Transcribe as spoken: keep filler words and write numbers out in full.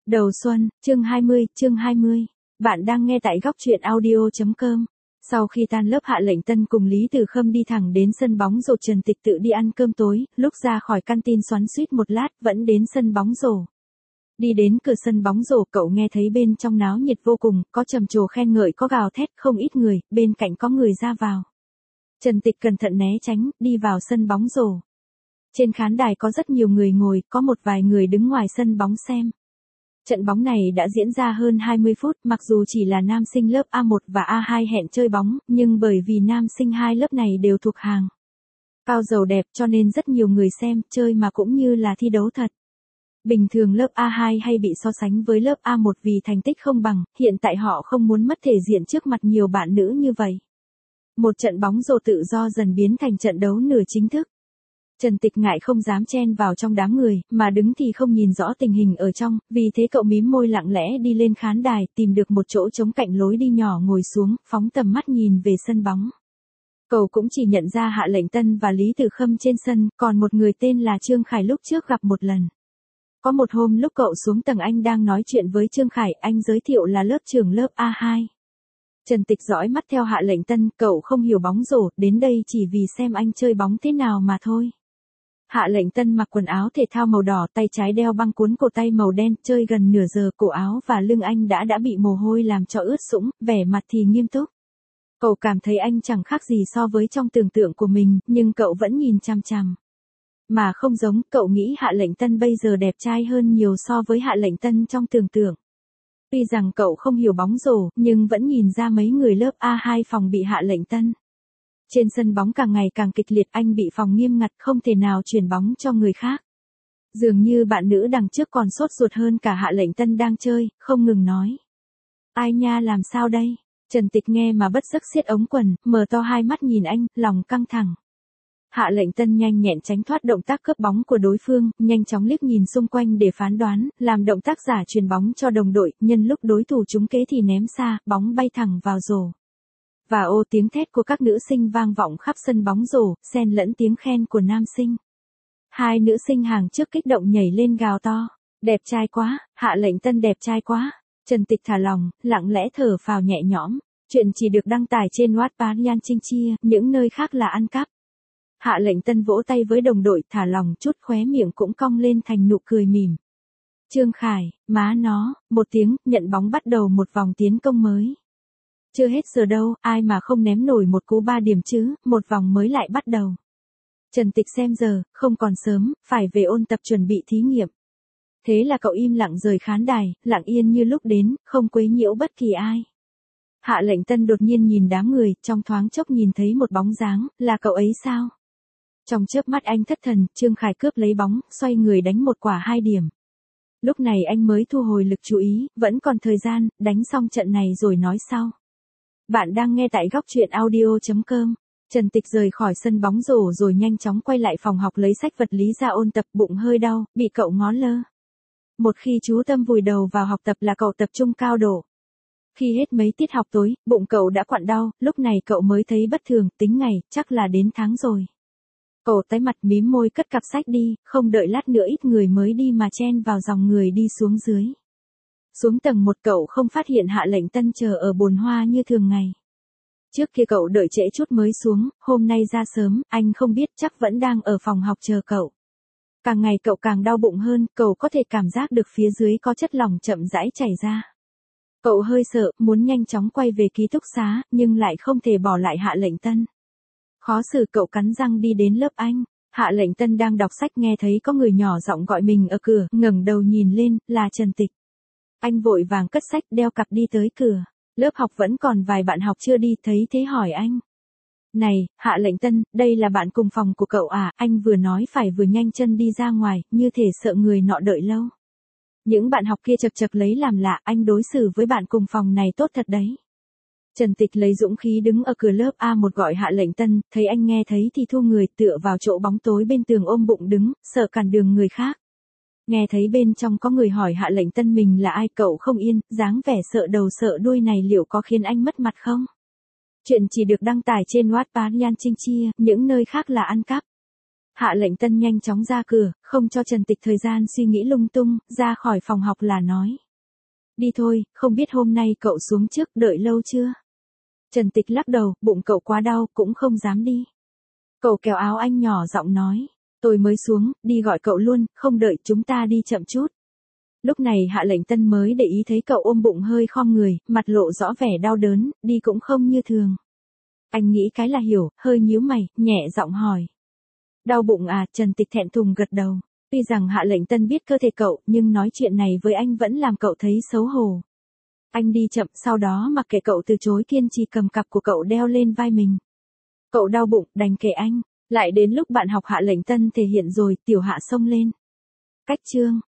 Đầu xuân, chương hai mươi, chương hai mươi. Bạn đang nghe tại góc truyện audio chấm com. Sau khi tan lớp Hạ Lệnh Tân cùng Lý Từ Khâm đi thẳng đến sân bóng rổ, Trần Tịch tự đi ăn cơm tối, lúc ra khỏi căn tin xoắn xuýt một lát vẫn đến sân bóng rổ. Đi đến cửa sân bóng rổ, cậu nghe thấy bên trong náo nhiệt vô cùng, có trầm trồ khen ngợi, có gào thét, không ít người, bên cạnh có người ra vào. Trần Tịch cẩn thận né tránh, đi vào sân bóng rổ. Trên khán đài có rất nhiều người ngồi, có một vài người đứng ngoài sân bóng xem. Trận bóng này đã diễn ra hơn hai mươi phút, mặc dù chỉ là nam sinh lớp A một và A hai hẹn chơi bóng, nhưng bởi vì nam sinh hai lớp này đều thuộc hàng cao giàu đẹp cho nên rất nhiều người xem, chơi mà cũng như là thi đấu thật. Bình thường lớp A hai hay bị so sánh với lớp A một vì thành tích không bằng, hiện tại họ không muốn mất thể diện trước mặt nhiều bạn nữ như vậy. Một trận bóng rổ tự do dần biến thành trận đấu nửa chính thức. Trần Tịch ngại không dám chen vào trong đám người, mà đứng thì không nhìn rõ tình hình ở trong, vì thế cậu mím môi lặng lẽ đi lên khán đài, tìm được một chỗ trống cạnh lối đi nhỏ ngồi xuống, phóng tầm mắt nhìn về sân bóng. Cậu cũng chỉ nhận ra Hạ Lệnh Tân và Lý Từ Khâm trên sân, còn một người tên là Trương Khải lúc trước gặp một lần. Có một hôm lúc cậu xuống tầng anh đang nói chuyện với Trương Khải, anh giới thiệu là lớp trưởng lớp A hai. Trần Tịch dõi mắt theo Hạ Lệnh Tân, cậu không hiểu bóng rổ, đến đây chỉ vì xem anh chơi bóng thế nào mà thôi. Hạ Lệnh Tân mặc quần áo thể thao màu đỏ, tay trái đeo băng cuốn cổ tay màu đen, chơi gần nửa giờ, cổ áo và lưng anh đã đã bị mồ hôi làm cho ướt sũng, vẻ mặt thì nghiêm túc. Cậu cảm thấy anh chẳng khác gì so với trong tưởng tượng của mình, nhưng cậu vẫn nhìn chằm chằm. Mà không giống, cậu nghĩ Hạ Lệnh Tân bây giờ đẹp trai hơn nhiều so với Hạ Lệnh Tân trong tưởng tượng. Tuy rằng cậu không hiểu bóng rổ, nhưng vẫn nhìn ra mấy người lớp A hai phòng bị Hạ Lệnh Tân. Trên sân bóng càng ngày càng kịch liệt, anh bị phòng nghiêm ngặt, không thể nào chuyển bóng cho người khác. Dường như bạn nữ đằng trước còn sốt ruột hơn cả Hạ Lệnh Tân đang chơi, không ngừng nói. Ai nha, làm sao đây? Trần Tịch nghe mà bất giấc siết ống quần, mở to hai mắt nhìn anh, lòng căng thẳng. Hạ Lệnh Tân nhanh nhẹn tránh thoát động tác cướp bóng của đối phương, nhanh chóng liếc nhìn xung quanh để phán đoán, làm động tác giả chuyền bóng cho đồng đội, nhân lúc đối thủ trúng kế thì ném xa, bóng bay thẳng vào rổ. Và ô, tiếng thét của các nữ sinh vang vọng khắp sân bóng rổ, xen lẫn tiếng khen của nam sinh. Hai nữ sinh hàng trước kích động nhảy lên gào to. Đẹp trai quá, Hạ Lệnh Tân đẹp trai quá. Trần Tịch thả lòng, lặng lẽ thở phào nhẹ nhõm. Chuyện chỉ được đăng tải trên Wattpad Yan Trinh Chia, những nơi khác là ăn cắp. Hạ Lệnh Tân vỗ tay với đồng đội, thả lòng chút, khóe miệng cũng cong lên thành nụ cười mỉm. Trương Khải, má nó, một tiếng, nhận bóng bắt đầu một vòng tiến công mới. Chưa hết giờ đâu, ai mà không ném nổi một cú ba điểm chứ, một vòng mới lại bắt đầu. Trần Tịch xem giờ, không còn sớm, phải về ôn tập chuẩn bị thí nghiệm. Thế là cậu im lặng rời khán đài, lặng yên như lúc đến, không quấy nhiễu bất kỳ ai. Hạ Lệnh Tân đột nhiên nhìn đám người, trong thoáng chốc nhìn thấy một bóng dáng, là cậu ấy sao? Trong chớp mắt anh thất thần, Trương Khải cướp lấy bóng, xoay người đánh một quả hai điểm. Lúc này anh mới thu hồi lực chú ý, vẫn còn thời gian, đánh xong trận này rồi nói sau. Bạn đang nghe tại góc truyện audio chấm com. Trần Tịch rời khỏi sân bóng rổ rồi nhanh chóng quay lại phòng học lấy sách vật lý ra ôn tập, bụng hơi đau, bị cậu ngó lơ. Một khi chú tâm vùi đầu vào học tập là cậu tập trung cao độ. Khi hết mấy tiết học tối, bụng cậu đã quặn đau, lúc này cậu mới thấy bất thường, tính ngày, chắc là đến tháng rồi. Cậu tái mặt mím môi cất cặp sách đi, không đợi lát nữa ít người mới đi mà chen vào dòng người đi xuống dưới. Xuống tầng một cậu không phát hiện Hạ Lệnh Tân chờ ở bồn hoa như thường ngày. Trước kia cậu đợi trễ chút mới xuống, hôm nay ra sớm, anh không biết chắc vẫn đang ở phòng học chờ cậu. Càng ngày cậu càng đau bụng hơn, cậu có thể cảm giác được phía dưới có chất lỏng chậm rãi chảy ra. Cậu hơi sợ, muốn nhanh chóng quay về ký túc xá, nhưng lại không thể bỏ lại Hạ Lệnh Tân. Khó xử cậu cắn răng đi đến lớp anh. Hạ Lệnh Tân đang đọc sách nghe thấy có người nhỏ giọng gọi mình ở cửa, ngẩng đầu nhìn lên, là Trần Tịch. Anh vội vàng cất sách đeo cặp đi tới cửa. Lớp học vẫn còn vài bạn học chưa đi, thấy thế hỏi anh. Này, Hạ Lệnh Tân, đây là bạn cùng phòng của cậu à? Anh vừa nói phải vừa nhanh chân đi ra ngoài, như thể sợ người nọ đợi lâu. Những bạn học kia chật chật lấy làm lạ, anh đối xử với bạn cùng phòng này tốt thật đấy. Trần Tịch lấy dũng khí đứng ở cửa lớp A một gọi Hạ Lệnh Tân, thấy anh nghe thấy thì thu người tựa vào chỗ bóng tối bên tường ôm bụng đứng, sợ cản đường người khác. Nghe thấy bên trong có người hỏi Hạ Lệnh Tân mình là ai, cậu không yên, dáng vẻ sợ đầu sợ đuôi này liệu có khiến anh mất mặt không? Chuyện chỉ được đăng tải trên Wattpad Yan Trinh Chia, những nơi khác là ăn cắp. Hạ Lệnh Tân nhanh chóng ra cửa, không cho Trần Tịch thời gian suy nghĩ lung tung, ra khỏi phòng học là nói. Đi thôi, không biết hôm nay cậu xuống trước đợi lâu chưa? Trần Tịch lắc đầu, bụng cậu quá đau, cũng không dám đi. Cậu kéo áo anh nhỏ giọng nói. Tôi mới xuống, đi gọi cậu luôn, không đợi chúng ta đi chậm chút. Lúc này Hạ Lệnh Tân mới để ý thấy cậu ôm bụng hơi khom người, mặt lộ rõ vẻ đau đớn, đi cũng không như thường. Anh nghĩ cái là hiểu, hơi nhíu mày, nhẹ giọng hỏi. Đau bụng à? Trần Tịch thẹn thùng gật đầu. Tuy rằng Hạ Lệnh Tân biết cơ thể cậu, nhưng nói chuyện này với anh vẫn làm cậu thấy xấu hổ. Anh đi chậm, sau đó mặc kệ cậu từ chối, kiên trì cầm cặp của cậu đeo lên vai mình. Cậu đau bụng, đành kệ anh. Lại đến lúc bạn học Hạ Lệnh Tân thể hiện rồi, tiểu Hạ xông lên. Cách chương